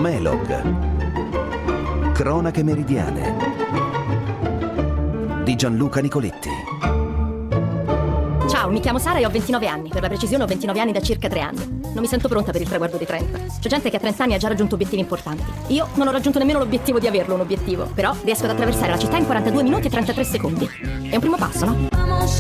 Nomelog. Cronache meridiane di Gianluca Nicoletti. Ciao, mi chiamo Sara e ho 29 anni. Per la precisione ho 29 anni da circa 3 anni. Non mi sento pronta per il traguardo dei 30. C'è gente che a 30 anni ha già raggiunto obiettivi importanti. Io non ho raggiunto nemmeno l'obiettivo di averlo un obiettivo. Però riesco ad attraversare la città in 42 minuti e 33 secondi. È un primo passo, no?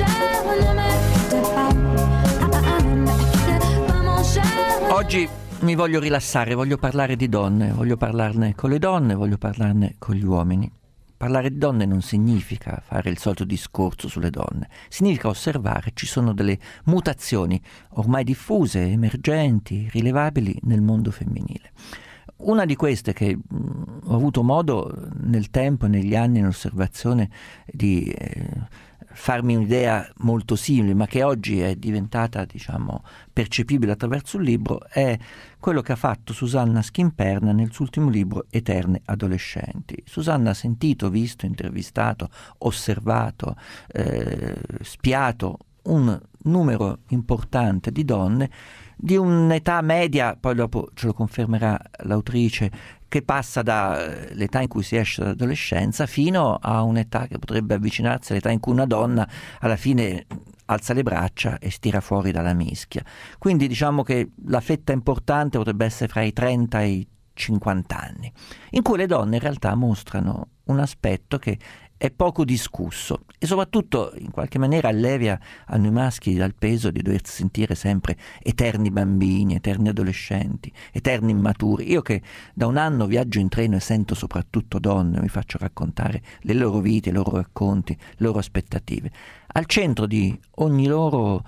Oggi mi voglio rilassare, voglio parlare di donne, voglio parlarne con le donne, voglio parlarne con gli uomini. Parlare di donne non significa fare il solito discorso sulle donne, significa osservare ci sono delle mutazioni ormai diffuse, emergenti, rilevabili nel mondo femminile. Una di queste che ho avuto modo nel tempo e negli anni in osservazione di farmi un'idea molto simile, ma che oggi è diventata, percepibile attraverso un libro, è quello che ha fatto Susanna Schimperna nel suo ultimo libro Eterne adolescenti. Susanna ha sentito, visto, intervistato, osservato, spiato un numero importante di donne di un'età media, poi dopo ce lo confermerà l'autrice, che passa dall'età in cui si esce dall'adolescenza fino a un'età che potrebbe avvicinarsi all'età in cui una donna alla fine alza le braccia e stira fuori dalla mischia. Quindi diciamo che la fetta importante potrebbe essere fra i 30 e i 50 anni, in cui le donne in realtà mostrano un aspetto che è poco discusso e soprattutto in qualche maniera allevia a noi maschi dal peso di doversi sentire sempre eterni bambini, eterni adolescenti, eterni immaturi. Io che da un anno viaggio in treno e sento soprattutto donne, mi faccio raccontare le loro vite, i loro racconti, le loro aspettative. Al centro di ogni loro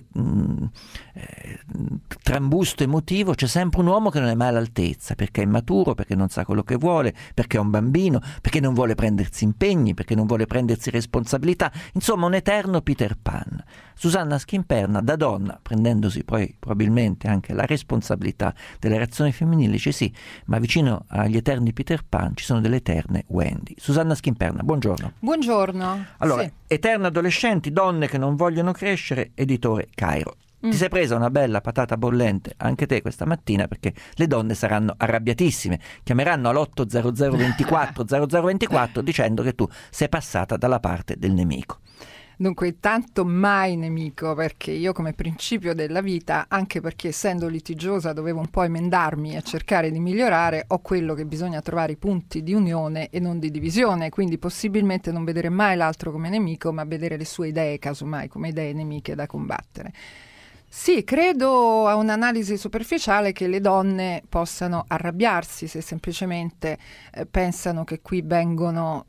trambusto emotivo c'è sempre un uomo che non è mai all'altezza, perché è immaturo, perché non sa quello che vuole, perché è un bambino, perché non vuole prendersi impegni, perché non vuole prendersi responsabilità, insomma un eterno Peter Pan. Susanna Schimperna, da donna, prendendosi poi probabilmente anche la responsabilità delle reazioni femminili, dice sì, ma vicino agli eterni Peter Pan ci sono delle eterne Wendy. Susanna Schimperna, buongiorno. Buongiorno. Allora, sì. Eterne adolescenti, donne che non vogliono crescere, editore Cairo. Ti sei presa una bella patata bollente anche te questa mattina, perché le donne saranno arrabbiatissime, chiameranno all'80024 0024 dicendo che tu sei passata dalla parte del nemico. Dunque, intanto mai nemico, perché io come principio della vita, anche perché essendo litigiosa dovevo un po' emendarmi e cercare di migliorare, ho quello che bisogna trovare i punti di unione e non di divisione, quindi possibilmente non vedere mai l'altro come nemico, ma vedere le sue idee, casomai, come idee nemiche da combattere. Sì, credo a un'analisi superficiale che le donne possano arrabbiarsi se semplicemente pensano che qui vengono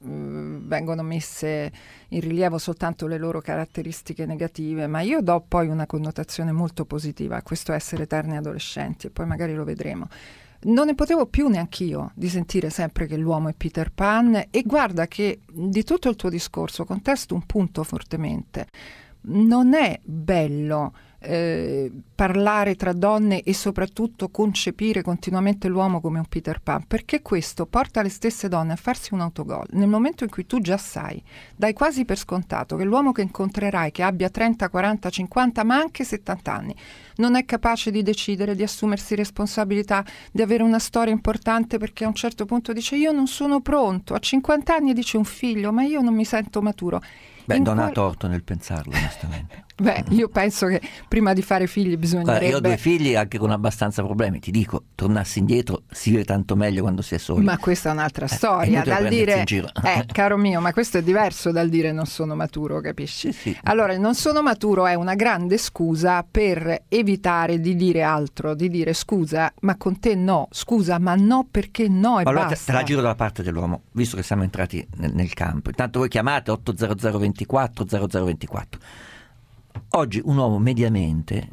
messe in rilievo soltanto le loro caratteristiche negative, ma io do poi una connotazione molto positiva a questo essere eterni adolescenti e poi magari lo vedremo. Non ne potevo più neanch'io di sentire sempre che l'uomo è Peter Pan e guarda che di tutto il tuo discorso contesto un punto fortemente. Non è bello parlare tra donne e soprattutto concepire continuamente l'uomo come un Peter Pan, perché questo porta le stesse donne a farsi un autogol nel momento in cui tu già dai quasi per scontato che l'uomo che incontrerai, che abbia 30, 40, 50 ma anche 70 anni, non è capace di decidere, di assumersi responsabilità, di avere una storia importante, perché a un certo punto dice io non sono pronto, a 50 anni dice un figlio ma io non mi sento maturo. Non ha torto nel pensarlo, onestamente. Io penso che prima di fare figli bisognerebbe... Io ho 2 figli anche con abbastanza problemi, ti dico, tornarsi indietro si vive tanto meglio quando si è soli. Ma questa è un'altra storia, dal dire... caro mio, ma questo è diverso dal dire non sono maturo, capisci? Sì. Allora, il non sono maturo è una grande scusa per evitare di dire altro, di dire scusa, ma con te no, scusa, ma no perché no e allora basta. Te la giro dalla parte dell'uomo, visto che siamo entrati nel campo. Intanto voi chiamate 80024 0024. Oggi un uomo mediamente,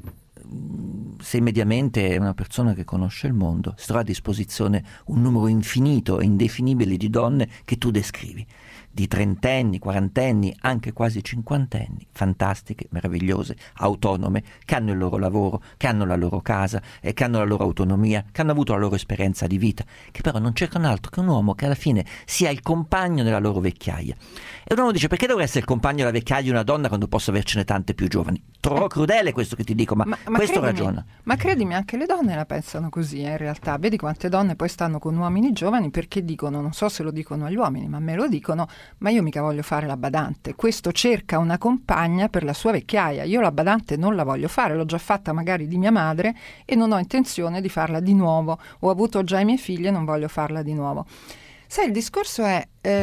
se mediamente è una persona che conosce il mondo, si trova a disposizione un numero infinito e indefinibile di donne che tu descrivi, di trentenni, quarantenni, anche quasi cinquantenni, fantastiche, meravigliose, autonome, che hanno il loro lavoro, che hanno la loro casa, che hanno la loro autonomia, che hanno avuto la loro esperienza di vita, che però non cercano altro che un uomo che alla fine sia il compagno della loro vecchiaia. E un uomo dice: perché dovrei essere il compagno della vecchiaia di una donna quando posso avercene tante più giovani? Trovo crudele questo che ti dico, ma questo credimi, ragiona. Ma credimi, anche le donne la pensano così, in realtà. Vedi quante donne poi stanno con uomini giovani perché dicono, non so se lo dicono agli uomini, ma me lo dicono, ma io mica voglio fare la badante. Questo cerca una compagna per la sua vecchiaia. Io la badante non la voglio fare, l'ho già fatta magari di mia madre e non ho intenzione di farla di nuovo. Ho avuto già i miei figli e non voglio farla di nuovo. Sai, il discorso è,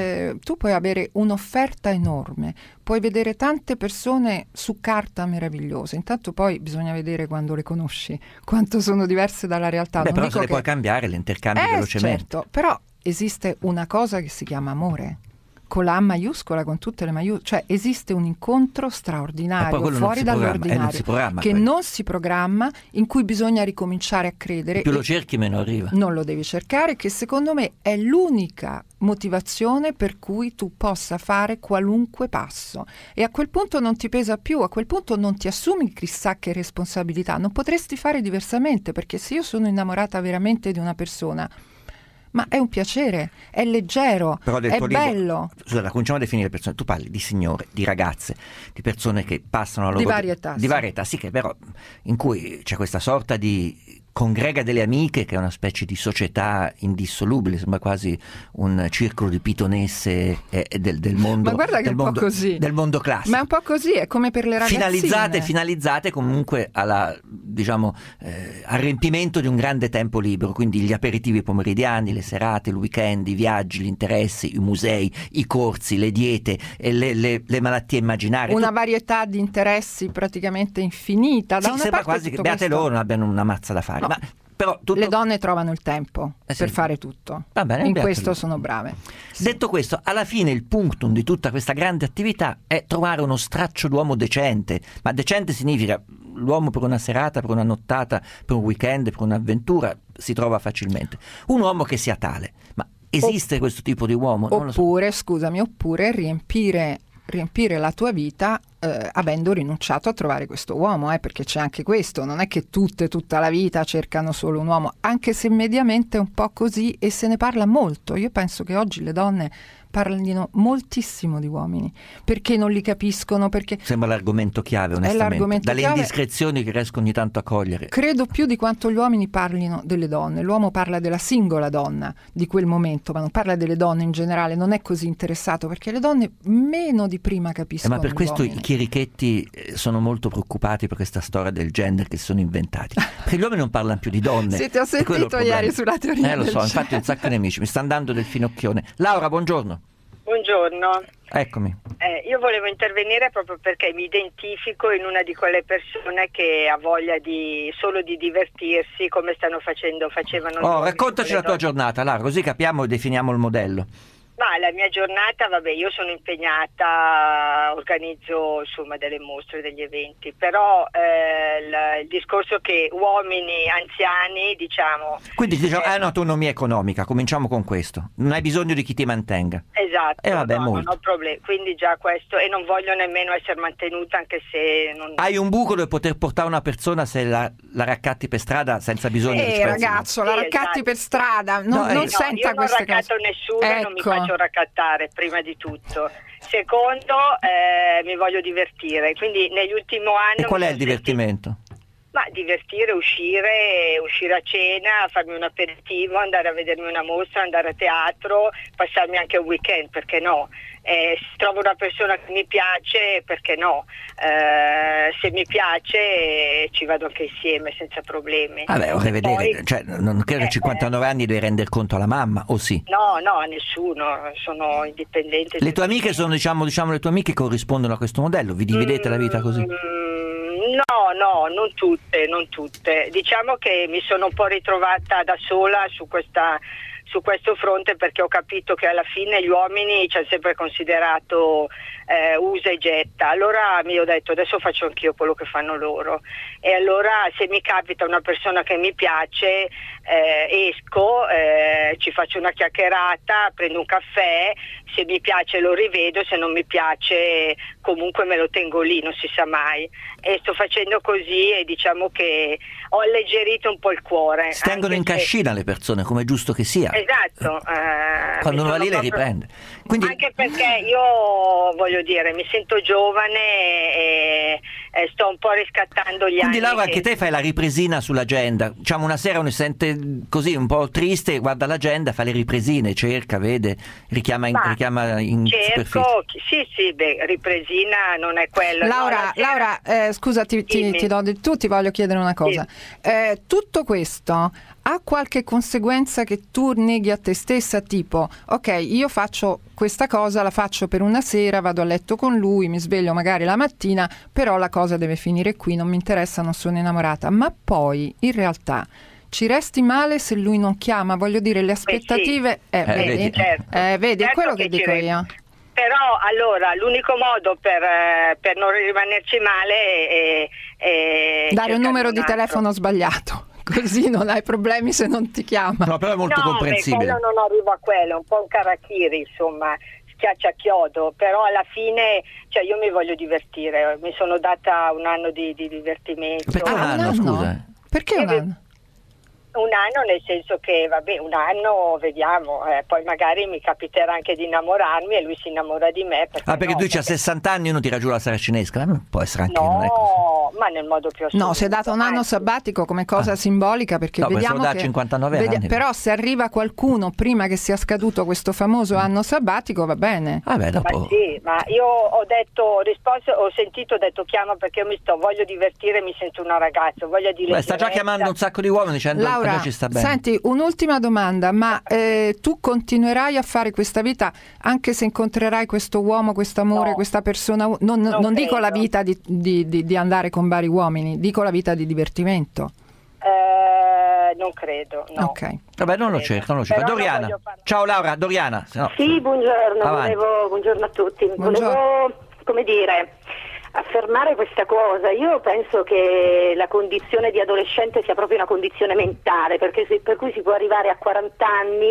tu puoi avere un'offerta enorme, puoi vedere tante persone su carta meravigliose, intanto poi bisogna vedere quando le conosci, quanto sono diverse dalla realtà. Beh, non però dico se le puoi cambiare, le intercambi velocemente. Certo, però esiste una cosa che si chiama amore, con la A maiuscola, con tutte le maiuscole, cioè esiste un incontro straordinario fuori dall'ordinario che non si programma, in cui bisogna ricominciare a credere. Più lo cerchi meno arriva. Non lo devi cercare, che secondo me è l'unica motivazione per cui tu possa fare qualunque passo, e a quel punto non ti pesa più, a quel punto non ti assumi chissà che responsabilità, non potresti fare diversamente, perché se io sono innamorata veramente di una persona, ma è un piacere, è leggero, però è bello. Scusa, cominciamo a definire persone. Tu parli di signore, di ragazze, di persone che passano la loro... Di varietà. Di varietà, sì, che però in cui c'è questa sorta di congrega delle amiche, che è una specie di società indissolubile, sembra quasi un circolo di pitonesse del mondo. Ma guarda che è un po' così. Del mondo classico. Ma è un po' così, è come per le ragazzine. Finalizzate comunque alla, diciamo, al riempimento di un grande tempo libero, quindi gli aperitivi pomeridiani, le serate, il weekend, i viaggi, gli interessi, i musei, i corsi, le diete, le malattie immaginarie. Una varietà di interessi praticamente infinita. Da una sembra parte quasi che beate loro non abbiano una mazza da fare. No. Ma però le donne trovano il tempo per fare tutto. Va bene, in questo sono brave. Detto questo, alla fine il punctum di tutta questa grande attività è trovare uno straccio d'uomo decente. Ma decente significa l'uomo per una serata, per una nottata, per un weekend, per un'avventura si trova facilmente. Un uomo che sia tale. Ma esiste questo tipo di uomo? Non oppure, scusami, oppure riempire la tua vita avendo rinunciato a trovare questo uomo, perché c'è anche questo, non è che tutta la vita cercano solo un uomo, anche se mediamente è un po' così e se ne parla molto. Io penso che oggi le donne parlino moltissimo di uomini, perché non li capiscono, perché... Sembra l'argomento chiave, onestamente, dalle indiscrezioni che riesco ogni tanto a cogliere. Credo più di quanto gli uomini parlino delle donne. L'uomo parla della singola donna di quel momento, ma non parla delle donne in generale, non è così interessato, perché le donne meno di prima capiscono ma per questo uomini. I chierichetti sono molto preoccupati per questa storia del gender che si sono inventati, perché gli uomini non parlano più di donne. Sì, ti ho sentito ieri sulla teoria lo del so, infatti ho un sacco di nemici, mi stanno dando del finocchione. Laura, buongiorno. Buongiorno. Eccomi. Io volevo intervenire proprio perché mi identifico in una di quelle persone che ha voglia solo di divertirsi, come facevano. Raccontaci la tua giornata, Laura, così capiamo e definiamo il modello. Ma la mia giornata, io sono impegnata, organizzo insomma delle mostre, degli eventi, però il discorso che uomini anziani, diciamo... Quindi hai un'autonomia economica, cominciamo con questo, non hai bisogno di chi ti mantenga. Esatto, non ho problemi, quindi già questo, e non voglio nemmeno essere mantenuta, anche se... Hai un buco dove poter portare una persona se la raccatti per strada senza bisogno di ragazzo, la raccatti per strada, non senta queste cose. Io non raccatto nessuno, non mi faccio raccattare, prima di tutto. Secondo, mi voglio divertire, quindi negli ultimi anni... E qual è il divertimento? Ma divertire, uscire a cena, farmi un aperitivo, andare a vedermi una mostra, andare a teatro, passarmi anche un weekend, perché no? Se trovo una persona che mi piace, perché no? Se mi piace ci vado anche insieme senza problemi. Vorrei vedere, non credo che a 59 anni devi rendere conto alla mamma, o sì? No, a nessuno, sono indipendente. Le tue amiche sono, diciamo le tue amiche corrispondono a questo modello? Vi dividete la vita così? No, non tutte. Diciamo che mi sono un po' ritrovata da sola su questo fronte, perché ho capito che alla fine gli uomini ci hanno sempre considerato usa e getta. Allora mi ho detto, adesso faccio anch'io quello che fanno loro, e allora se mi capita una persona che mi piace, esco, ci faccio una chiacchierata, prendo un caffè, se mi piace lo rivedo, se non mi piace comunque me lo tengo lì, non si sa mai, e sto facendo così, e diciamo che ho alleggerito un po' il cuore. Si tengono in cascina le persone, come è giusto che sia. Esatto. Quando uno va lì le riprende. Quindi... Anche perché io, voglio dire, mi sento giovane e sto un po' riscattando gli anni. Quindi Laura, anche te fai la ripresina sull'agenda. Diciamo una sera uno si sente così un po' triste, guarda l'agenda, fa le ripresine, cerca, vede, richiama in cerco, sì, ripresina non è quello. Laura, scusa, ti voglio chiedere una cosa. Sì. Tutto questo ha qualche conseguenza che tu neghi a te stessa, tipo, ok, io faccio questa cosa, la faccio per una sera, vado a letto con lui, mi sveglio magari la mattina, però la cosa deve finire qui, non mi interessa, non sono innamorata, ma poi in realtà ci resti male se lui non chiama, voglio dire, le aspettative... vedi, vedi, è quello che dico io. Però allora l'unico modo per non rimanerci male è dare un numero di telefono sbagliato. Così non hai problemi se non ti chiama. No, però è molto comprensibile. No, non arrivo a quello, un po' un karakiri, insomma, schiacciachiodo, però alla fine, cioè io mi voglio divertire, mi sono data un anno di divertimento. Perché un anno, scusa? Perché un anno? Un anno nel senso che, vabbè, un anno, vediamo, poi magari mi capiterà anche di innamorarmi e lui si innamora di me. Perché tu dici a 60 anni uno tira giù la saracinesca, può essere anche... No, non è così. Ma nel modo più assoluto. No, si è dato un anno sabbatico come cosa simbolica, perché vediamo da che 59 anni. Però se arriva qualcuno prima che sia scaduto questo famoso anno sabbatico va bene. Dopo... Ma sì, ma io ho detto chiama perché io voglio divertire, mi sento una ragazza, voglio dire. Sta già chiamando un sacco di uomini dicendo Laura, ci sta bene. Senti, un'ultima domanda, ma tu continuerai a fare questa vita anche se incontrerai questo uomo, questo amore, questa persona? Non dico la vita di andare con vari uomini, dico la vita di divertimento. Non credo, no. Ok. Vabbè, non lo cerco. Doriana. Ciao Laura, Doriana. No. Sì, buongiorno, buongiorno a tutti. Volevo, come dire, affermare questa cosa. Io penso che la condizione di adolescente sia proprio una condizione mentale, per cui si può arrivare a 40 anni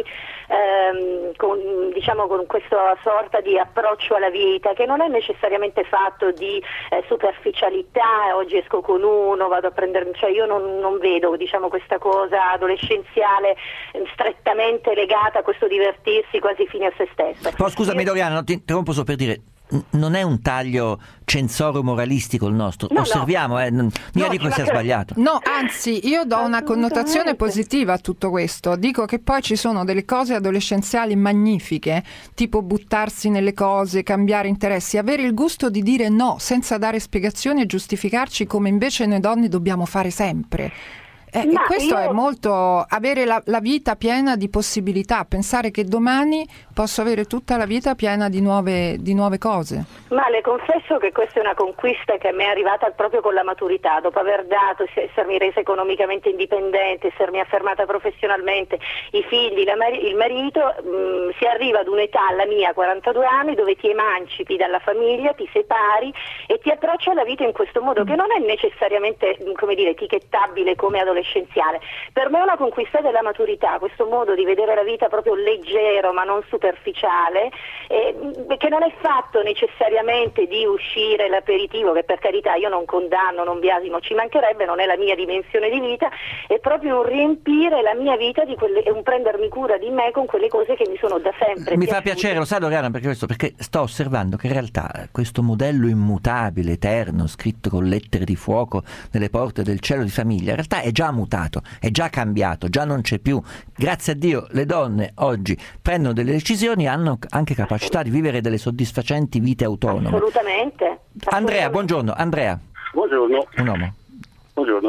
con questa sorta di approccio alla vita che non è necessariamente fatto di superficialità. Oggi esco con uno, vado a prendermi, cioè io non vedo questa cosa adolescenziale strettamente legata a questo divertirsi quasi fine a se stesso. Però scusami Doriana, ti interrompo solo per dire, non è un taglio censoro-moralistico il nostro, osserviamo, mica dico che sia sbagliato. No, anzi, io do una connotazione positiva a tutto questo, dico che poi ci sono delle cose adolescenziali magnifiche, tipo buttarsi nelle cose, cambiare interessi, avere il gusto di dire no senza dare spiegazioni e giustificarci come invece noi donne dobbiamo fare sempre. E questo è molto, avere la vita piena di possibilità, pensare che domani posso avere tutta la vita piena di nuove cose. Ma le confesso che questa è una conquista che mi è arrivata proprio con la maturità, dopo aver dato, essermi resa economicamente indipendente, essermi affermata professionalmente, i figli, il marito, si arriva ad un'età, la mia, 42 anni, dove ti emancipi dalla famiglia, ti separi e ti approcci alla vita in questo modo, che non è necessariamente, etichettabile come adolescenziale. Per me è una conquista della maturità, questo modo di vedere la vita proprio leggero ma non superficiale, che non è fatto necessariamente di uscire l'aperitivo, che per carità io non condanno, non biasimo, ci mancherebbe, non è la mia dimensione di vita, è proprio un riempire la mia vita di quelle, e un prendermi cura di me con quelle cose che mi sono da sempre mi fa piacere, lo sai Doriana, perché sto osservando che in realtà questo modello immutabile, eterno, scritto con lettere di fuoco nelle porte del cielo di famiglia, in realtà è già mutato, è già cambiato, già non c'è più. Grazie a Dio le donne oggi prendono delle decisioni, hanno anche capacità di vivere delle soddisfacenti vite autonome. Assolutamente. Andrea, buongiorno. Andrea. Buongiorno. Un uomo. Buongiorno,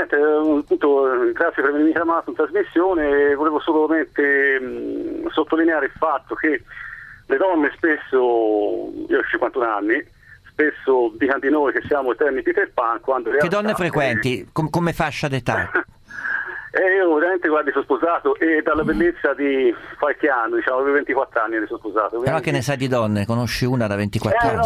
appunto, grazie per avermi chiamato in trasmissione. Volevo solamente sottolineare il fatto che le donne spesso, io ho 51 anni, spesso dicono di noi che siamo eterni Peter Pan, quando che donne frequenti? Come fascia d'età? Io veramente, guardi, sono sposato e dalla bellezza di qualche anno, avevo 24 anni e sono sposato. Quindi... Però che ne sai di donne? Conosci una da 24 anni?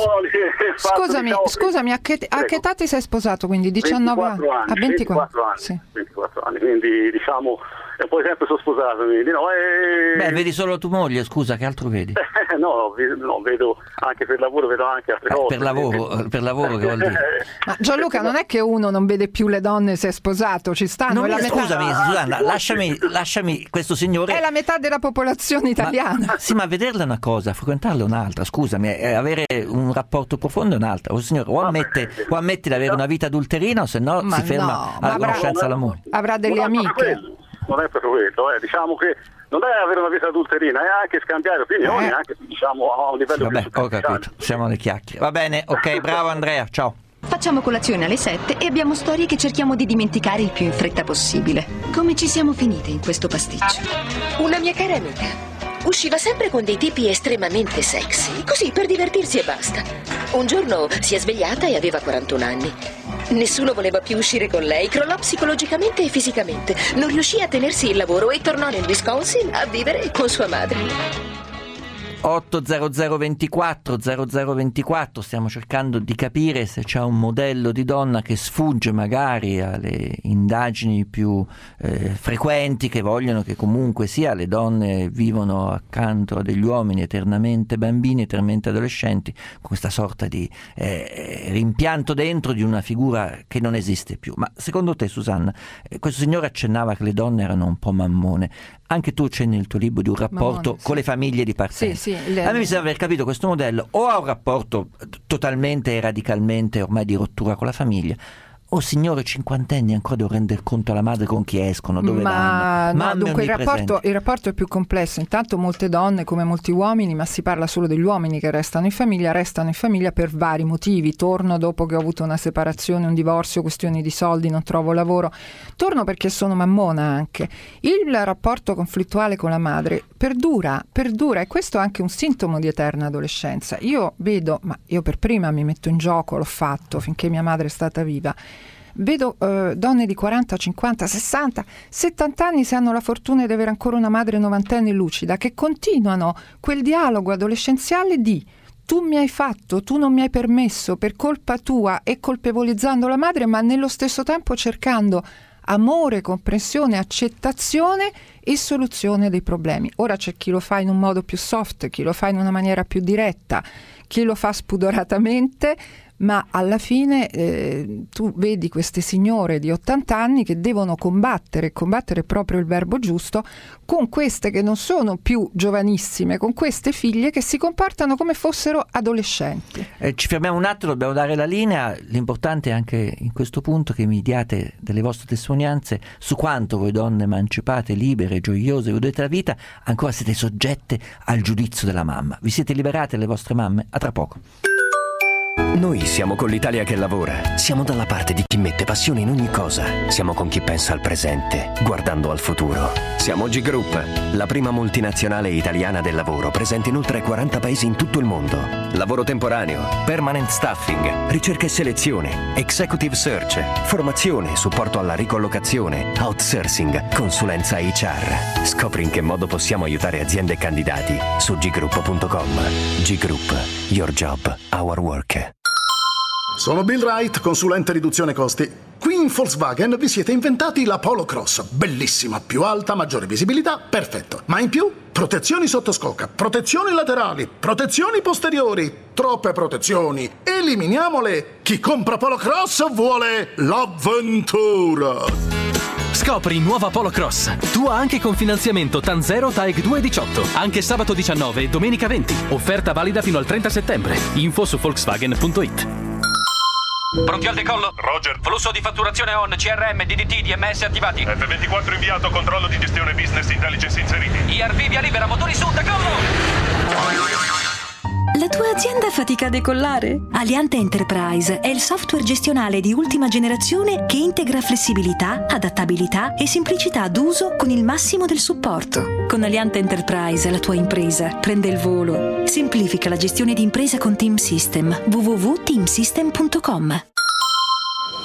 Scusami, a che età ti sei sposato? Quindi 19 anni? A 24 anni. Sì. 24 anni, quindi e poi sempre sono sposato, quindi no. Beh, vedi solo tua moglie, scusa, che altro vedi? No, vedo anche per lavoro, vedo anche altre cose. Per lavoro che vuol dire? Ma Gianluca, non è che uno non vede più le donne se è sposato, ci stanno. Scusami, Susanna, lasciami questo signore. È la metà della popolazione italiana. Ma vederla è una cosa, frequentarla è un'altra, scusami, avere un rapporto profondo è un'altra. O signore, o ammette di avere una vita adulterina, o se no si ferma alla conoscenza all'amore. Avrà delle amiche. Non è proprio quello, diciamo che non è avere una vita adulterina, è anche scambiare opinioni, anche diciamo a un livello più superficiale. Ho capito, siamo alle chiacchiere. Va bene, ok, bravo Andrea, ciao. Facciamo colazione alle 7 e abbiamo storie che cerchiamo di dimenticare il più in fretta possibile. Come ci siamo finite in questo pasticcio? Una mia cara amica usciva sempre con dei tipi estremamente sexy, così per divertirsi e basta. Un giorno si è svegliata e aveva 41 anni. Nessuno voleva più uscire con lei, crollò psicologicamente e fisicamente. Non riuscì a tenersi il lavoro e tornò nel Wisconsin a vivere con sua madre. 80024 0024, stiamo cercando di capire se c'è un modello di donna che sfugge magari alle indagini più frequenti, che vogliono che comunque sia le donne vivono accanto a degli uomini eternamente bambini, eternamente adolescenti, con questa sorta di rimpianto dentro di una figura che non esiste più. Ma secondo te, Susanna, questo signore accennava che le donne erano un po' mammone. Anche tu c'è nel tuo libro di un rapporto con le famiglie di partenza. Sì, a me mi sembra aver capito questo modello o ha un rapporto totalmente e radicalmente ormai di rottura con la famiglia, o signore cinquantenni ancora devo rendere conto alla madre con chi escono, dove vanno. No, dunque il rapporto è più complesso. Intanto molte donne, come molti uomini, ma si parla solo degli uomini che restano in famiglia per vari motivi. Torno dopo che ho avuto una separazione, un divorzio, questioni di soldi, non trovo lavoro. Torno perché sono mammona anche. Il rapporto conflittuale con la madre perdura e questo è anche un sintomo di eterna adolescenza. Io vedo, ma io per prima mi metto in gioco, l'ho fatto finché mia madre è stata viva. Vedo donne di 40, 50, 60, 70 anni, se hanno la fortuna di avere ancora una madre novantenne lucida, che continuano quel dialogo adolescenziale di tu mi hai fatto, tu non mi hai permesso, per colpa tua, e colpevolizzando la madre, ma nello stesso tempo cercando amore, comprensione, accettazione e soluzione dei problemi. Ora c'è chi lo fa in un modo più soft, chi lo fa in una maniera più diretta, chi lo fa spudoratamente, ma alla fine tu vedi queste signore di 80 anni che devono combattere proprio il verbo giusto, con queste che non sono più giovanissime, con queste figlie che si comportano come fossero adolescenti. Ci fermiamo un attimo, dobbiamo dare la linea. L'importante è anche in questo punto che mi diate delle vostre testimonianze su quanto voi donne emancipate, libere, gioiose, godete la vita, ancora siete soggette al giudizio della mamma. Vi siete liberate le vostre mamme? A tra poco. Noi siamo con l'Italia che lavora. Siamo dalla parte di chi mette passione in ogni cosa. Siamo con chi pensa al presente, guardando al futuro. Siamo G Group, la prima multinazionale italiana del lavoro, presente in oltre 40 paesi in tutto il mondo. Lavoro temporaneo, permanent staffing, ricerca e selezione, executive search, formazione, supporto alla ricollocazione, outsourcing, consulenza HR. Scopri in che modo possiamo aiutare aziende e candidati su group.com. G Group, your job, our work. Sono Bill Wright, consulente riduzione costi. Qui in Volkswagen vi siete inventati la Polo Cross. Bellissima, più alta, maggiore visibilità, perfetto. Ma in più, protezioni sotto scocca, protezioni laterali, protezioni posteriori. Troppe protezioni, eliminiamole. Chi compra Polo Cross vuole l'avventura. Scopri nuova Polo Cross. Tua anche con finanziamento TAN 0 TAEG 218. Anche sabato 19 e domenica 20. Offerta valida fino al 30 settembre. Info su Volkswagen.it. Pronti al decollo? Roger. Flusso di fatturazione on, CRM, DDT, DMS attivati. F24 inviato, controllo di gestione business intelligence inseriti. IRV via libera, motori su, decollo! La tua azienda fatica a decollare? Aliante Enterprise è il software gestionale di ultima generazione che integra flessibilità, adattabilità e semplicità d'uso con il massimo del supporto. Con Aliante Enterprise la tua impresa prende il volo. Semplifica la gestione di impresa con Team System. www.teamsystem.com.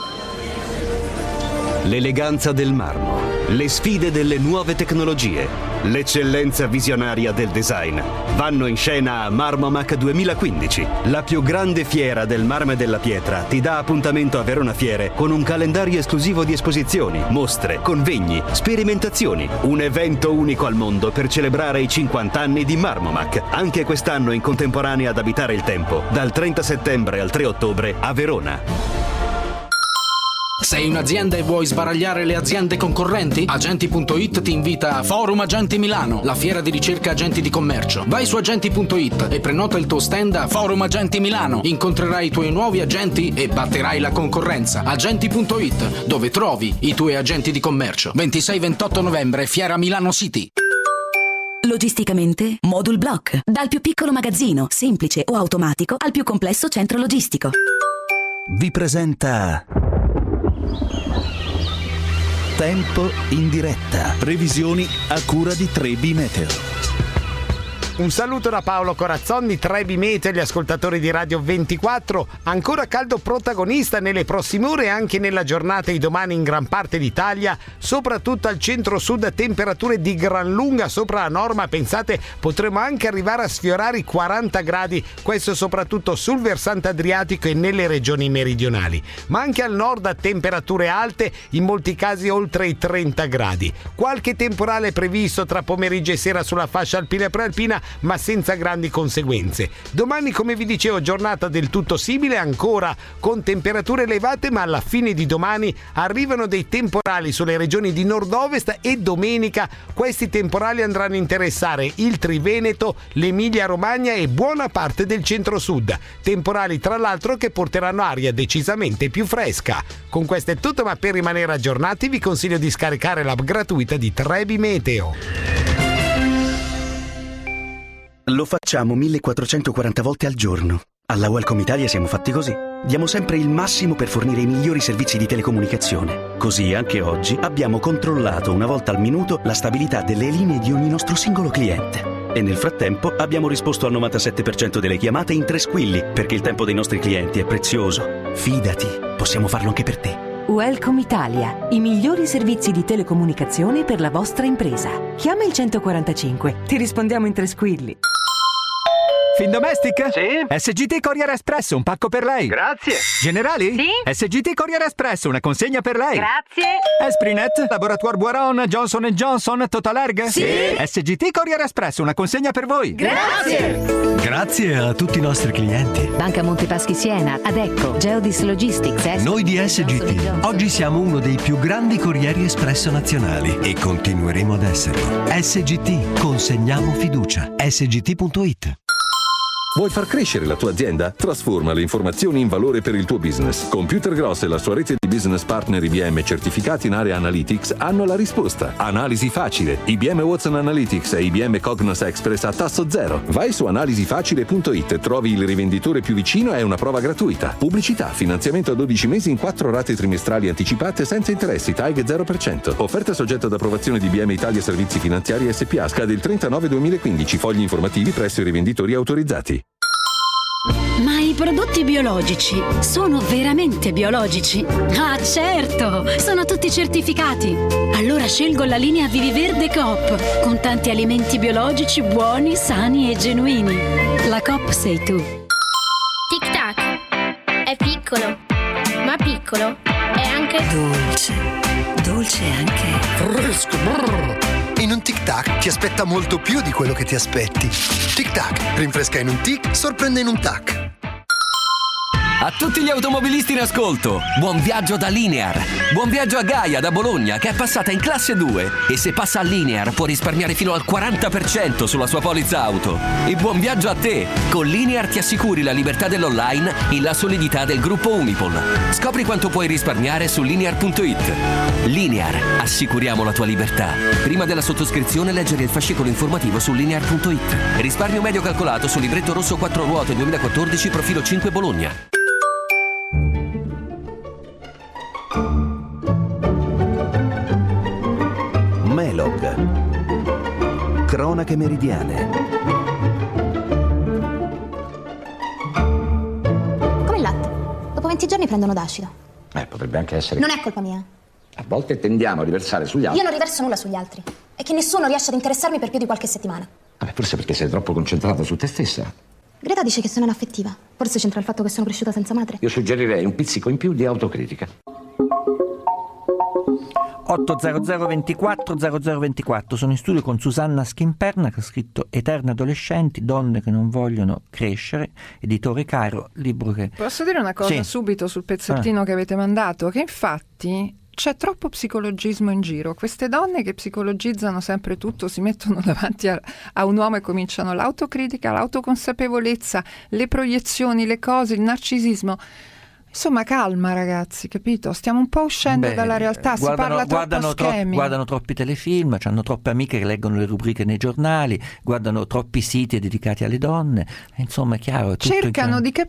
L'eleganza del marmo, le sfide delle nuove tecnologie. l'eccellenza visionaria del design. Vanno in scena a Marmomac 2015. La più grande fiera del marmo e della pietra ti dà appuntamento a Verona Fiere con un calendario esclusivo di esposizioni, mostre, convegni, sperimentazioni. Un evento unico al mondo per celebrare i 50 anni di Marmomac. Anche quest'anno in contemporanea ad abitare il tempo, dal 30 settembre al 3 ottobre a Verona. Sei un'azienda e vuoi sbaragliare le aziende concorrenti? Agenti.it ti invita a Forum Agenti Milano, la fiera di ricerca agenti di commercio. Vai su agenti.it e prenota il tuo stand a Forum Agenti Milano. Incontrerai i tuoi nuovi agenti e batterai la concorrenza. Agenti.it, dove trovi i tuoi agenti di commercio. 26-28 novembre, Fiera Milano City. Logisticamente, Modul Block. Dal più piccolo magazzino, semplice o automatico, al più complesso centro logistico. Vi presenta Tempo in diretta. Previsioni a cura di Trebi Meteo. Un saluto da Paolo Corazzon di Trebi Meteo e gli ascoltatori di Radio 24. Ancora caldo protagonista nelle prossime ore e anche nella giornata di domani in gran parte d'Italia, soprattutto al centro-sud, temperature di gran lunga sopra la norma. Pensate, potremo anche arrivare a sfiorare i 40 gradi, questo soprattutto sul versante adriatico e nelle regioni meridionali. Ma anche al nord temperature alte, in molti casi oltre i 30 gradi. Qualche temporale previsto tra pomeriggio e sera sulla fascia alpina e prealpina, ma senza grandi conseguenze. Domani, come vi dicevo, giornata del tutto simile, ancora con temperature elevate, ma alla fine di domani arrivano dei temporali sulle regioni di nord-ovest e domenica questi temporali andranno a interessare il Triveneto, l'Emilia-Romagna e buona parte del centro-sud. Temporali tra l'altro che porteranno aria decisamente più fresca. Con questo è tutto, ma per rimanere aggiornati vi consiglio di scaricare l'app gratuita di Trebi Meteo. Lo facciamo 1440 volte al giorno. Alla Welcome Italia siamo fatti così. Diamo sempre il massimo per fornire i migliori servizi di telecomunicazione. Così anche oggi abbiamo controllato una volta al minuto la stabilità delle linee di ogni nostro singolo cliente. E nel frattempo abbiamo risposto al 97% delle chiamate in 3 squilli, perché il tempo dei nostri clienti è prezioso. Fidati, possiamo farlo anche per te. Welcome Italia, i migliori servizi di telecomunicazione per la vostra impresa. Chiama il 145, ti rispondiamo in 3 squilli. Findomestic? Sì. SGT Corriere Espresso, un pacco per lei. Grazie. Generali? Sì. SGT Corriere Espresso, una consegna per lei. Grazie. Esprinet, Laboratoire Boiron, Johnson & Johnson, Total Erg? Sì. SGT Corriere Espresso, una consegna per voi. Grazie. Grazie a tutti i nostri clienti. Banca Montepaschi Siena, Adecco, Geodis Logistics. Noi di SGT oggi siamo uno dei più grandi corrieri espresso nazionali e continueremo ad esserlo. SGT, consegniamo fiducia. SGT.it. Vuoi far crescere la tua azienda? Trasforma le informazioni in valore per il tuo business. Computergross e la sua rete di business partner IBM certificati in area Analytics hanno la risposta. Analisi facile. IBM Watson Analytics e IBM Cognos Express a tasso zero. Vai su analisifacile.it, trovi il rivenditore più vicino e una prova gratuita. Pubblicità, finanziamento a 12 mesi in 4 rate trimestrali anticipate senza interessi, TAEG 0%. Offerta soggetta ad approvazione di IBM Italia Servizi Finanziari SPA. Scade il 30/9/2015. Fogli informativi presso i rivenditori autorizzati. Ma i prodotti biologici sono veramente biologici? Ah, certo! Sono tutti certificati. Allora scelgo la linea Viviverde Coop, con tanti alimenti biologici buoni, sani e genuini. La Coop sei tu. Tic Tac è piccolo, ma piccolo è anche dolce. Dolce anche fresco. In un Tic Tac ti aspetta molto più di quello che ti aspetti. Tic Tac, rinfresca in un tic, sorprende in un tac. A tutti gli automobilisti in ascolto, buon viaggio da Linear. Buon viaggio a Gaia da Bologna, che è passata in classe 2 e se passa a Linear può risparmiare fino al 40% sulla sua polizza auto. E buon viaggio a te. Con Linear ti assicuri la libertà dell'online e la solidità del gruppo Unipol. Scopri quanto puoi risparmiare su linear.it. Linear, assicuriamo la tua libertà. Prima della sottoscrizione leggere il fascicolo informativo su linear.it. Risparmio medio calcolato sul libretto rosso 4 ruote 2014 profilo 5 Bologna. Melog. Cronache meridiane. Come il latte. Dopo 20 giorni prendono d'acido. Potrebbe anche essere. Non è colpa mia. A volte tendiamo a riversare sugli altri. Io non riverso nulla sugli altri. è che nessuno riesce ad interessarmi per più di qualche settimana. Vabbè, forse perché sei troppo concentrata su te stessa. Greta dice che sono inaffettiva. Forse c'entra il fatto che sono cresciuta senza madre. Io suggerirei un pizzico in più di autocritica. 800 24 0024. Sono in studio con Susanna Schimperna, che ha scritto Eterne adolescenti, donne che non vogliono crescere, editore Caro, libro che... Posso dire una cosa subito sul pezzettino che avete mandato? Che infatti c'è troppo psicologismo in giro. Queste donne che psicologizzano sempre tutto, si mettono davanti a un uomo e cominciano l'autocritica, l'autoconsapevolezza, le proiezioni, le cose, il narcisismo. Insomma, calma ragazzi, capito? Stiamo un po' uscendo dalla realtà, si parla troppo a schemi. Guardano troppi telefilm, hanno troppe amiche che leggono le rubriche nei giornali, guardano troppi siti dedicati alle donne, insomma è chiaro. Cercano di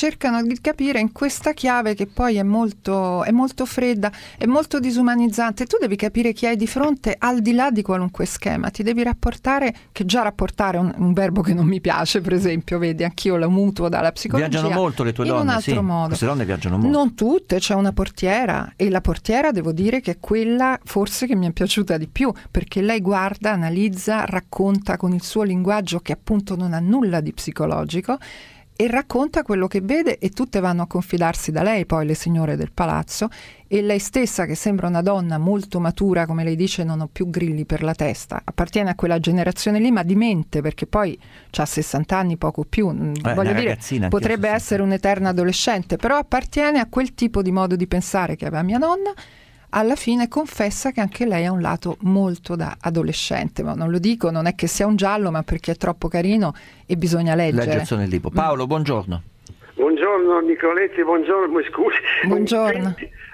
capire in questa chiave che poi è molto fredda, è molto disumanizzante. Tu devi capire chi hai di fronte al di là di qualunque schema, ti devi rapportare, che già rapportare è un verbo che non mi piace, per esempio, vedi, anch'io la mutuo dalla psicologia. Viaggiano molto le tue donne, in un altro modo. Queste donne viaggiano molto. Non tutte, c'è una portiera, e la portiera devo dire che è quella forse che mi è piaciuta di più, perché lei guarda, analizza, racconta con il suo linguaggio che appunto non ha nulla di psicologico, e racconta quello che vede, e tutte vanno a confidarsi da lei, poi le signore del palazzo, e lei stessa, che sembra una donna molto matura, come lei dice, non ho più grilli per la testa, appartiene a quella generazione lì, ma di mente, perché poi ha 60 anni, poco più, voglio dire, potrebbe essere un'eterna adolescente, però appartiene a quel tipo di modo di pensare che aveva mia nonna. Alla fine confessa che anche lei ha un lato molto da adolescente, ma non lo dico, non è che sia un giallo, ma perché è troppo carino e bisogna leggere. Leggersi nel libro. Paolo, buongiorno. Buongiorno Nicoletti, buongiorno, scusi. Buongiorno.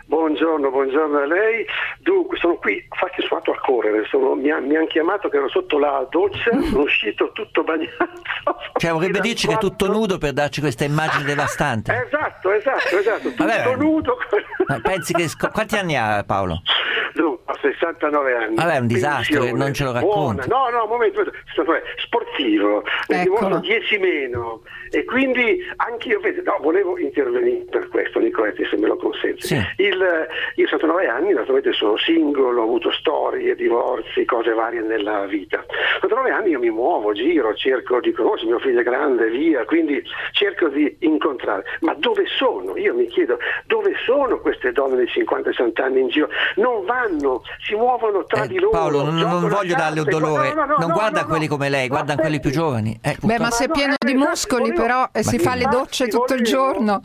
Buongiorno a lei. Dunque, sono qui, infatti sono andato a correre, mi hanno chiamato che ero sotto la doccia, sono uscito tutto bagnato. Cioè vorrebbe dirci che è tutto nudo per darci questa immagine devastante. Esatto, tutto nudo. Ma pensi che... Quanti anni ha Paolo? Dunque, ho 69 anni. Vabbè, è un disastro, non ce lo racconti. No, un momento, sportivo, ne dimostro 10 meno. E quindi anche io volevo intervenire per questo, Nicoletti, se me lo consente. Sì. Io ho 69 anni, naturalmente sono single, ho avuto storie, divorzi, cose varie nella vita. A 69 anni io mi muovo, giro, cerco di conoscere, mio figlio è grande, via, quindi cerco di incontrare. Ma dove sono? Io mi chiedo, dove sono queste donne di 50-60 anni in giro? Non vanno, si muovono tra di loro. Paolo, non voglio darle un dolore, non guarda quelli come lei, guarda quelli più giovani. Ma se è pieno di muscoli, però si fa le docce tutto il giorno.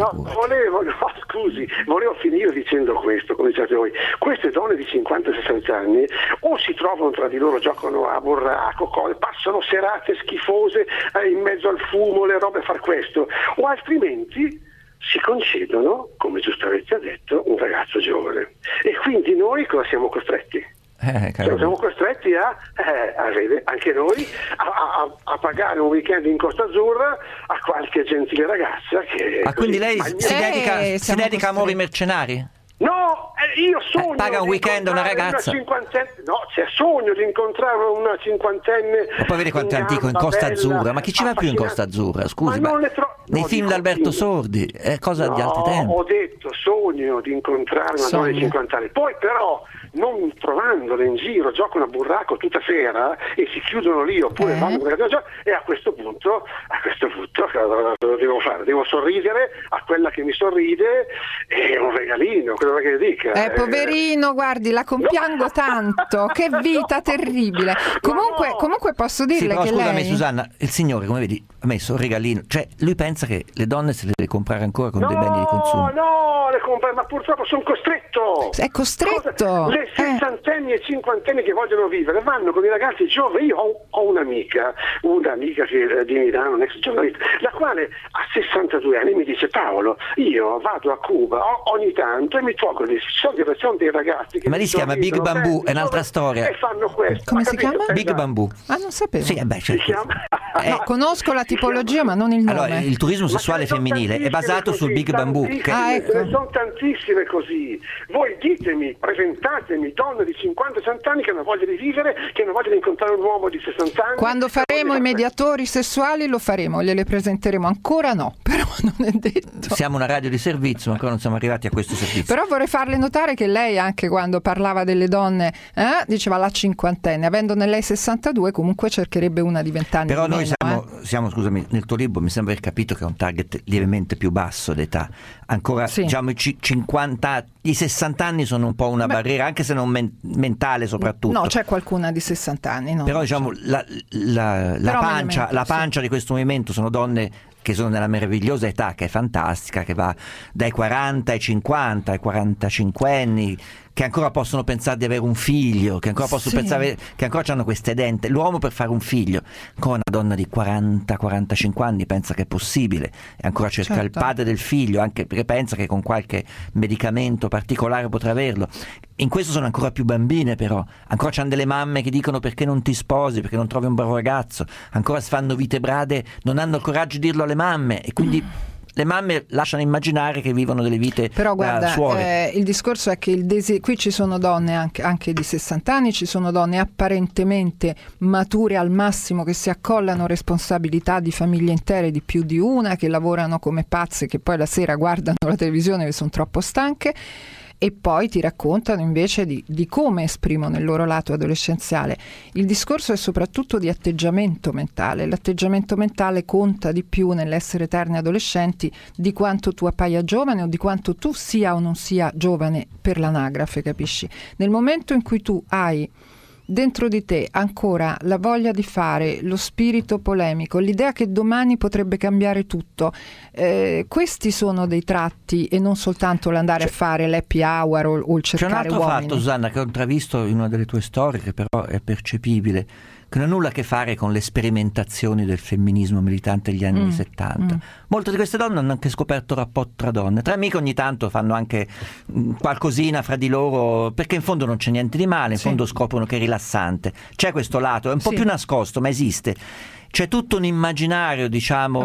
Volevo finire dicendo questo, come dicete voi. Queste donne di 50-60 anni o si trovano tra di loro, giocano a burraco, passano serate schifose in mezzo al fumo, le robe, far questo, o altrimenti si concedono, come giustamente ha detto, un ragazzo giovane. E quindi noi cosa siamo costretti? Siamo costretti anche noi a pagare un weekend in Costa Azzurra a qualche gentile ragazza che... quindi lei si dedica a amori mercenari? No, io sogno paga un weekend a una ragazza. Sogno di incontrare una cinquantenne. Ma poi vedi quanto è antico, in Costa Azzurra. Ma chi ci va più in Costa Azzurra? Scusi, nei film d'Alberto Sordi è cosa di altri tempi. Ho detto sogno di incontrare una donna di 50 anni. Poi però, non trovandole in giro, giocano a burraco tutta sera e si chiudono lì, oppure vanno e a questo punto cosa devo fare? Devo sorridere a quella che mi sorride, e un regalino, quello che dica. Poverino, guardi, la compiango tanto, che vita terribile. Comunque posso dirle che scusami, lei... Susanna, il signore, come vedi, ha messo un regalino, cioè lui pensa che le donne se le deve comprare ancora con dei beni di consumo. Le compra, ma purtroppo sono costretto. È costretto. Le sessantenni e cinquantenni che vogliono vivere vanno con i ragazzi giovani. Io ho un'amica che di Milano, un ex giornalista, la quale a 62 anni mi dice: Paolo, io vado a Cuba ogni tanto e mi tolgo i soldi per dei ragazzi che... Ma lì si chiama Big Bamboo, è un'altra storia. E fanno questo. Come si chiama? Big Bamboo. Ah, non sapevo. Sì, si chiama... conosco la tipologia ma non il nome. Allora, il turismo sessuale femminile è basato sul Big Bamboo. Ecco. Sono tantissime così. Voi ditemi, presentatemi donne di 50-60 anni che hanno voglia di vivere, che hanno voglia di incontrare un uomo di 60 anni. Quando faremo i mediatori sessuali lo faremo, gliele presenteremo, ancora no, però non è detto. Siamo una radio di servizio, ma ancora non siamo arrivati a questo servizio. Però vorrei farle notare che lei, anche quando parlava delle donne, diceva la cinquantenne, avendone lei 62, comunque cercherebbe una di 20 anni. Però di noi meno, siamo, scusami, nel tuo libro mi sembra aver capito che è un target lievemente più basso d'età. Ancora, diciamo, i 50, i 60 anni sono un po' una barriera, anche se non mentale soprattutto. No, c'è qualcuna di 60 anni. No, però diciamo, la pancia di questo movimento sono donne che sono nella meravigliosa età, che è fantastica, che va dai 40 ai 50, ai 45 anni, che ancora possono pensare di avere un figlio, che ancora possono pensare, che ancora hanno queste dente. L'uomo per fare un figlio, ancora una donna di 40-45 anni pensa che è possibile e ancora cerca il padre del figlio, anche perché pensa che con qualche medicamento particolare potrà averlo. In questo sono ancora più bambine, però ancora c'hanno delle mamme che dicono perché non ti sposi, perché non trovi un bravo ragazzo, ancora si fanno vite brade, non hanno il coraggio di dirlo alle mamme e quindi le mamme lasciano immaginare che vivono delle vite però guarda, suore. Il discorso è che qui ci sono donne anche di 60 anni, ci sono donne apparentemente mature al massimo che si accollano responsabilità di famiglie intere, di più di una, che lavorano come pazze, che poi la sera guardano la televisione e sono troppo stanche, e poi ti raccontano invece di come esprimono il loro lato adolescenziale. Il discorso è soprattutto di atteggiamento mentale. L'atteggiamento mentale conta di più nell'essere eterni adolescenti di quanto tu appaia giovane o di quanto tu sia o non sia giovane per l'anagrafe, capisci? Nel momento in cui tu hai dentro di te ancora la voglia di fare, lo spirito polemico, l'idea che domani potrebbe cambiare tutto, questi sono dei tratti e non soltanto l'andare a fare l'happy hour o il cercare uomini. C'è un altro fatto, Susanna, che ho intravisto in una delle tue storie, che però è percepibile, che non ha nulla a che fare con le sperimentazioni del femminismo militante degli anni 70. Molte di queste donne hanno anche scoperto rapporto tra donne. Tra amiche ogni tanto fanno anche qualcosina fra di loro, perché in fondo non c'è niente di male, in fondo scoprono che è rilassante. C'è questo lato, è un po' più nascosto, ma esiste. C'è tutto un immaginario, diciamo,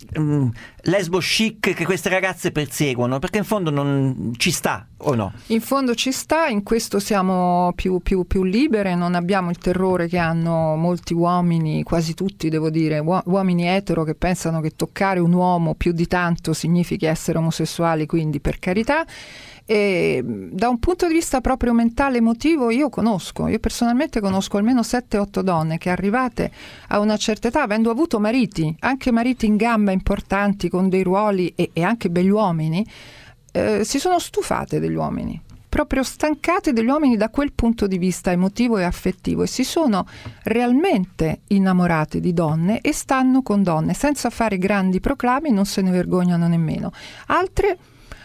lesbo chic che queste ragazze perseguono, perché in fondo non ci sta, o no? In fondo ci sta, in questo siamo più libere, non abbiamo il terrore che hanno molti uomini, quasi tutti devo dire, uomini etero che pensano che toccare un uomo più di tanto significhi essere omosessuali, quindi per carità. E da un punto di vista proprio mentale, emotivo, io personalmente conosco almeno 7-8 donne che arrivate a una certa età, avendo avuto mariti, anche mariti in gamba importanti con dei ruoli e anche begli uomini, si sono stufate degli uomini, proprio stancate degli uomini da quel punto di vista emotivo e affettivo, e si sono realmente innamorate di donne e stanno con donne senza fare grandi proclami, non se ne vergognano nemmeno. Altre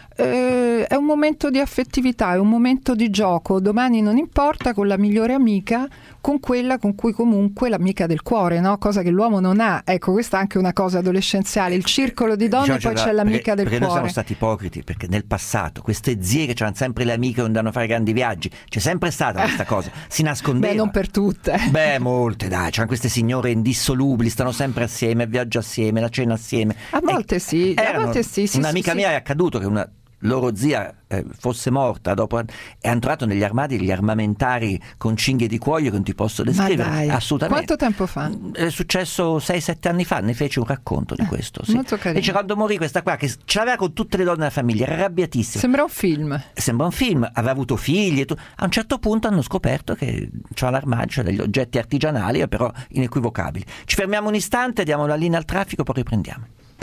è un momento di affettività, è un momento di gioco, domani non importa, con la migliore amica, con quella con cui comunque l'amica del cuore, no? Cosa che l'uomo non ha. Ecco, questa è anche una cosa adolescenziale, il circolo di donne, poi c'è l'amica del cuore. Perché noi siamo stati ipocriti, perché nel passato queste zie che c'erano sempre le amiche che andavano a fare grandi viaggi, c'è sempre stata questa cosa, si nascondeva. Beh, non per tutte. Beh, molte, dai, c'erano queste signore indissolubili, stanno sempre assieme, viaggio assieme, la cena assieme. A volte sì, a volte sì. Un'amica mia è accaduto che una loro zia fosse morta dopo, e hanno trovato negli armadi gli armamentari con cinghie di cuoio che non ti posso descrivere. Ma dai, assolutamente. Quanto tempo fa? È successo 6-7 anni fa, ne fece un racconto di questo, sì. Molto carino. E quando morì questa qua, che ce l'aveva con tutte le donne della famiglia, era arrabbiatissima. Sembra un film, aveva avuto figli e a un certo punto hanno scoperto che c'era l'armadio, degli oggetti artigianali però inequivocabili. Ci fermiamo un istante, diamo la linea al traffico, poi riprendiamo.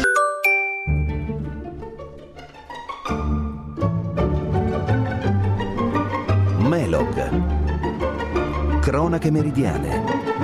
Melog. Cronache meridiane.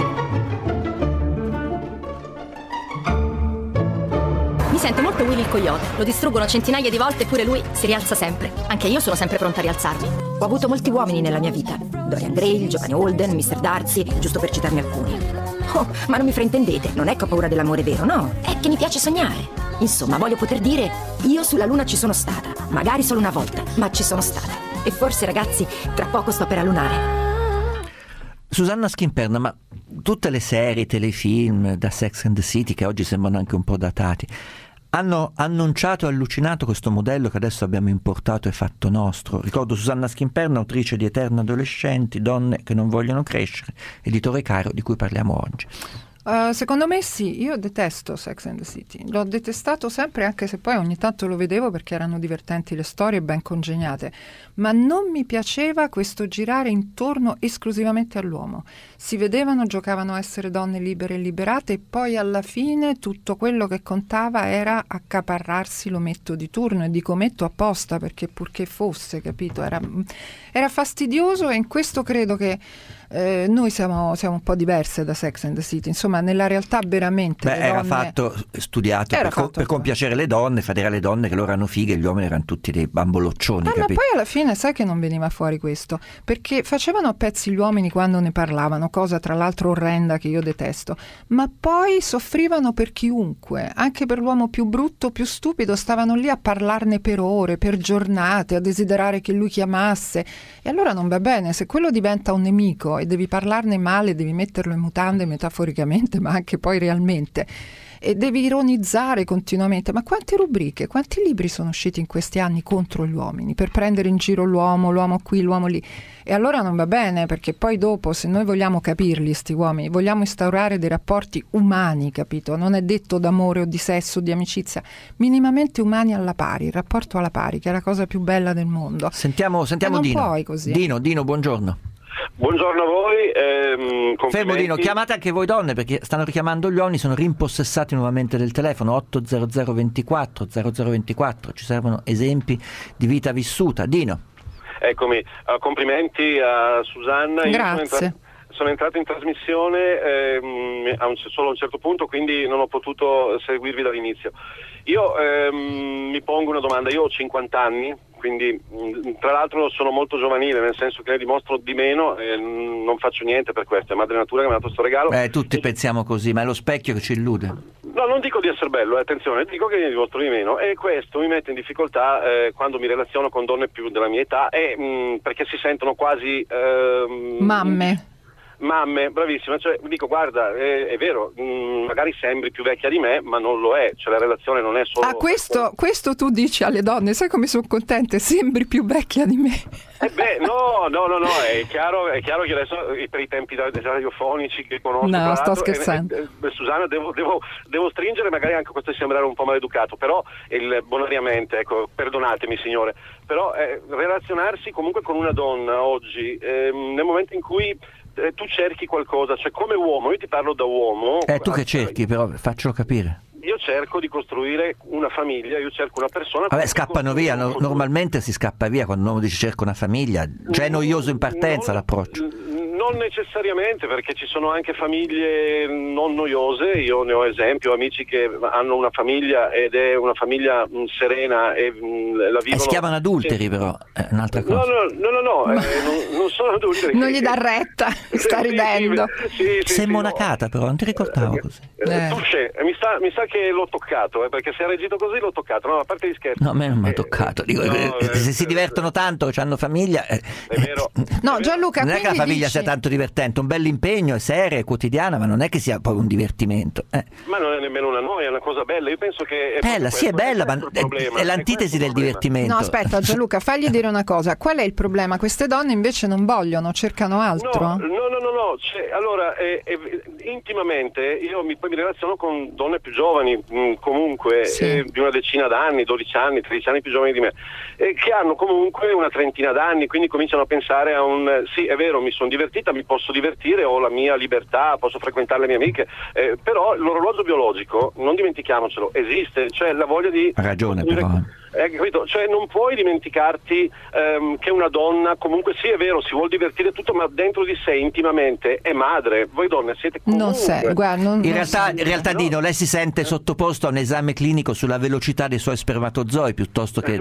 Mi sento molto Willy il coyote. Lo distruggono centinaia di volte, eppure lui si rialza sempre. Anche io sono sempre pronta a rialzarmi. Ho avuto molti uomini nella mia vita. Dorian Gray, il giovane Holden, Mr. Darcy, giusto per citarne alcuni. Oh, ma non mi fraintendete, non è che ho paura dell'amore vero, no. È che mi piace sognare. Insomma, voglio poter dire, io sulla Luna ci sono stata. Magari solo una volta, ma ci sono stata. E forse, ragazzi, tra poco sto per allunare. Susanna Schimperna, ma tutte le serie, telefilm, da Sex and the City, che oggi sembrano anche un po' datati, hanno annunciato e allucinato questo modello che adesso abbiamo importato e fatto nostro. Ricordo Susanna Schimperna, autrice di Eterna Adolescenti, Donne che non vogliono crescere, editore Caro, di cui parliamo oggi. Secondo me sì, io detesto Sex and the City, l'ho detestato sempre, anche se poi ogni tanto lo vedevo perché erano divertenti le storie ben congegnate, ma non mi piaceva questo girare intorno esclusivamente all'uomo. Si vedevano, giocavano a essere donne libere e liberate, e poi alla fine tutto quello che contava era accaparrarsi l'ometto di turno, e dico ometto apposta perché purché fosse, capito, era fastidioso, e in questo credo che noi siamo un po' diverse da Sex and the City, insomma nella realtà veramente era fatto, studiato per compiacere le donne, far dire alle donne che loro erano fighe e gli uomini erano tutti dei bamboloccioni, ma poi alla fine sai che non veniva fuori questo, perché facevano a pezzi gli uomini quando ne parlavano, cosa tra l'altro orrenda che io detesto, ma poi soffrivano per chiunque, anche per l'uomo più brutto, più stupido, stavano lì a parlarne per ore, per giornate, a desiderare che lui chiamasse, e allora non va bene, se quello diventa un nemico e devi parlarne male, devi metterlo in mutande metaforicamente, ma anche poi realmente, e devi ironizzare continuamente. Ma quante rubriche, quanti libri sono usciti in questi anni contro gli uomini, per prendere in giro l'uomo qui, l'uomo lì, e allora non va bene, perché poi dopo, se noi vogliamo capirli sti uomini, vogliamo instaurare dei rapporti umani, capito? Non è detto d'amore o di sesso o di amicizia, minimamente umani alla pari, il rapporto alla pari, che è la cosa più bella del mondo. Sentiamo non Dino. puoi così. Dino, buongiorno. Buongiorno a voi. Fermo Dino, chiamate anche voi donne, perché stanno richiamando gli uomini, sono rimpossessati nuovamente del telefono 800 24 0024, ci servono esempi di vita vissuta. Dino. Eccomi, complimenti a Susanna. Grazie. Sono entrato in trasmissione solo a un certo punto, quindi non ho potuto seguirvi dall'inizio. Io mi pongo una domanda, io ho 50 anni, quindi tra l'altro sono molto giovanile, nel senso che ne dimostro di meno e non faccio niente per questo, è Madre Natura che mi ha dato questo regalo. Tutti pensiamo così, ma è lo specchio che ci illude. No, non dico di essere bello, attenzione, dico che ne dimostro di meno, e questo mi mette in difficoltà quando mi relaziono con donne più della mia età, perché si sentono quasi mamme, bravissima, cioè dico guarda, è vero, magari sembri più vecchia di me, ma non lo è, cioè la relazione non è solo... Questo tu dici alle donne, sai come sono contente, sembri più vecchia di me. No, è chiaro che adesso per i tempi radiofonici che conosco... No, sto scherzando. Susanna, devo stringere, magari anche questo sembrare un po' maleducato, però bonariamente, ecco, perdonatemi signore, però relazionarsi comunque con una donna oggi, nel momento in cui tu cerchi qualcosa, cioè come uomo, io ti parlo da uomo. Tu che cerchi, però faccelo capire. Io cerco di costruire una famiglia, io cerco una persona... Vabbè, scappano via, normalmente si scappa via quando uno dice cerco una famiglia, già è noioso in partenza l'approccio. Non necessariamente, perché ci sono anche famiglie non noiose, io ne ho esempi, ho amici che hanno una famiglia ed è una famiglia serena e la vivono... si chiamano adulteri però, è un'altra cosa. No, non sono adulteri. Non gli dà retta, sta ridendo. Sei monacata però, non ti ricordavo così. Mi sa che l'ho toccato, perché se ha reagito così l'ho toccato, no, a parte gli scherzi. No, a me non mi ha toccato, dico, se si divertono tanto, che hanno famiglia... È vero. No, Gianluca, non è che la famiglia sia tanto divertente, un bell'impegno, è seria, è quotidiana, ma non è che sia poi un divertimento. Ma non è nemmeno una noia, è una cosa bella, io penso che... Bella, sì, è bella, ma è l'antitesi del divertimento. No, aspetta Gianluca, fagli dire una cosa, qual è il problema? Queste donne invece non vogliono, cercano altro? No, allora, intimamente io poi mi relaziono con donne più giovani, comunque, di una decina d'anni, 12 anni, 13 anni più giovani di me, che hanno comunque una trentina d'anni, quindi cominciano a pensare a sì, è vero, mi sono divertita, mi posso divertire, ho la mia libertà, posso frequentare le mie amiche, però l'orologio biologico, non dimentichiamocelo, esiste, cioè la voglia di... Ha ragione però. Capito? Cioè non puoi dimenticarti che una donna comunque sì è vero si vuol divertire tutto, ma dentro di sé intimamente è madre. Voi donne siete comunque in realtà Dino, lei si sente sottoposto a un esame clinico sulla velocità dei suoi spermatozoi piuttosto che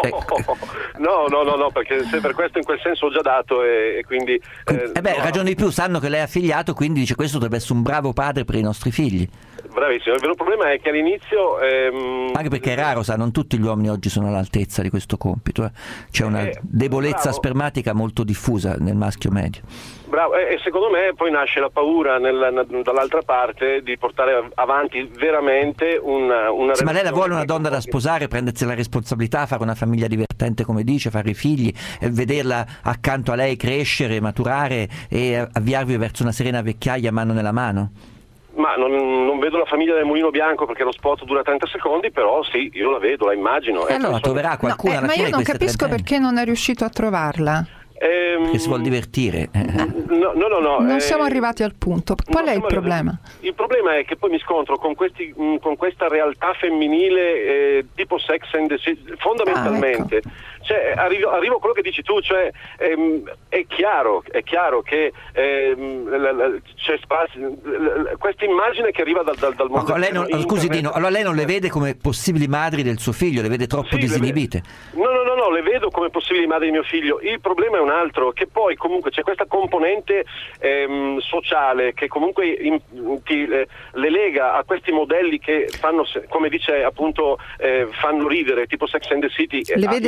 no, perché se per questo in quel senso ho già dato e quindi ragione di più, sanno che lei è affiliato, quindi dice questo dovrebbe essere un bravo padre per i nostri figli. Bravissimo, il vero problema è che all'inizio... Anche perché è raro, non tutti gli uomini oggi sono all'altezza di questo compito. C'è una debolezza spermatica molto diffusa nel maschio medio. Bravo, e secondo me poi nasce la paura dall'altra parte di portare avanti veramente una sì, ma lei la vuole una donna da sposare, prendersi la responsabilità, fare una famiglia divertente, come dice, fare i figli, vederla accanto a lei crescere, maturare e avviarvi verso una serena vecchiaia mano nella mano? Ma non vedo la famiglia del mulino bianco perché lo spot dura 30 secondi, però sì, io la vedo, la immagino. Allora troverà qualcuno alla ma fine io non capisco perché non è riuscito a trovarla. Perché si vuol divertire. No. Non siamo arrivati al punto. Qual è il problema? Il problema è che poi mi scontro con questa realtà femminile tipo Sex and the City, fondamentalmente. Ecco. Cioè, arrivo a quello che dici tu, cioè è chiaro che c'è spazio, questa immagine che arriva dal mondo. Scusi Dino, allora lei non le vede come possibili madri del suo figlio, le vede troppo disinibite? No, le vedo come possibili madri di mio figlio. Il problema è un altro, che poi comunque c'è questa componente sociale che comunque le lega a questi modelli che fanno, come dice appunto, fanno ridere, tipo Sex and the City. Le vede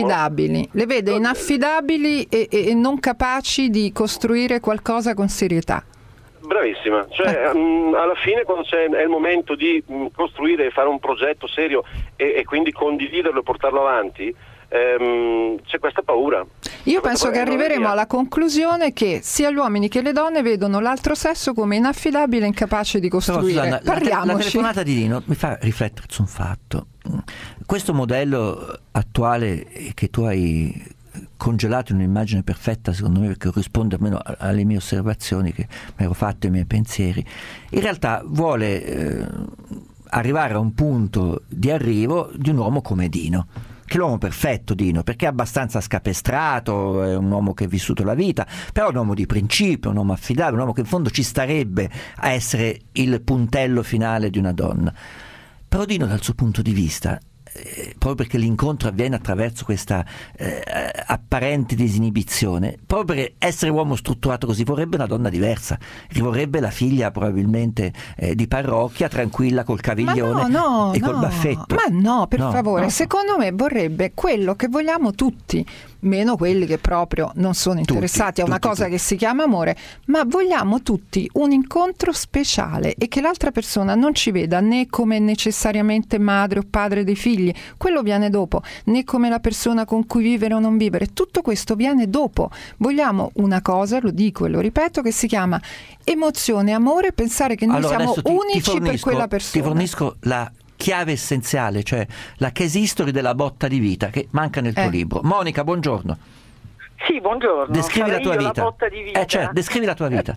inaffidabili e non capaci di costruire qualcosa con serietà. Bravissima, cioè alla fine quando è il momento di costruire e fare un progetto serio e quindi condividerlo e portarlo avanti, c'è questa paura. Io penso che arriveremo alla conclusione che sia gli uomini che le donne vedono l'altro sesso come inaffidabile e incapace di costruire. Però, Susanna, la telefonata di Dino mi fa riflettere su un fatto. Questo modello attuale che tu hai congelato in un'immagine perfetta, secondo me, perché corrisponde almeno alle mie osservazioni che mi ero fatto, ai miei pensieri, in realtà vuole arrivare a un punto di arrivo di un uomo come Dino, che è l'uomo perfetto Dino, perché è abbastanza scapestrato, è un uomo che ha vissuto la vita, però è un uomo di principio, un uomo affidabile, un uomo che in fondo ci starebbe a essere il puntello finale di una donna. Però Dino, dal suo punto di vista, proprio perché l'incontro avviene attraverso questa apparente disinibizione, proprio per essere uomo strutturato così, vorrebbe una donna diversa, vorrebbe la figlia probabilmente di parrocchia, tranquilla, col caviglione e col baffetto. Ma no, per favore, secondo me vorrebbe quello che vogliamo tutti, meno quelli che proprio non sono interessati a una cosa che si chiama amore, ma vogliamo tutti un incontro speciale e che l'altra persona non ci veda né come necessariamente madre o padre dei figli, quello viene dopo, né come la persona con cui vivere o non vivere, tutto questo viene dopo. Vogliamo una cosa, lo dico e lo ripeto, che si chiama emozione, amore, pensare che noi siamo unici per quella persona. Ti fornisco la chiave essenziale, cioè la case history della botta di vita che manca nel tuo libro. Monica, buongiorno. Sì, buongiorno. Descrivi la tua vita. La botta di vita. Certo, descrivi la tua vita.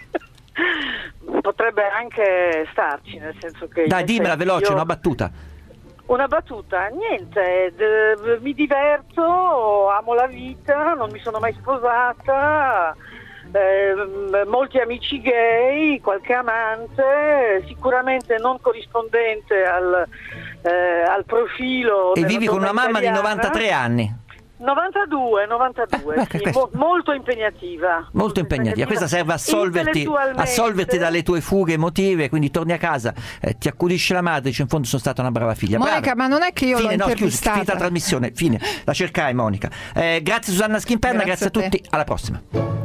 Potrebbe anche starci, nel senso che... Dai, dimmela veloce, una battuta. Una battuta, niente, mi diverto, amo la vita, non mi sono mai sposata, molti amici gay, qualche amante, sicuramente non corrispondente al profilo. E vivi con una mamma di 93 anni? 92, sì, molto impegnativa. Molto impegnativa. Questa serve a assolverti dalle tue fughe emotive, quindi torni a casa, ti accudisce la madre, dice in fondo sono stata una brava figlia. Monica, ma non è che io l'ho intervistata. Finita la trasmissione, fine. La cercai, Monica. Grazie Susanna Schimperna, grazie a tutti, alla prossima.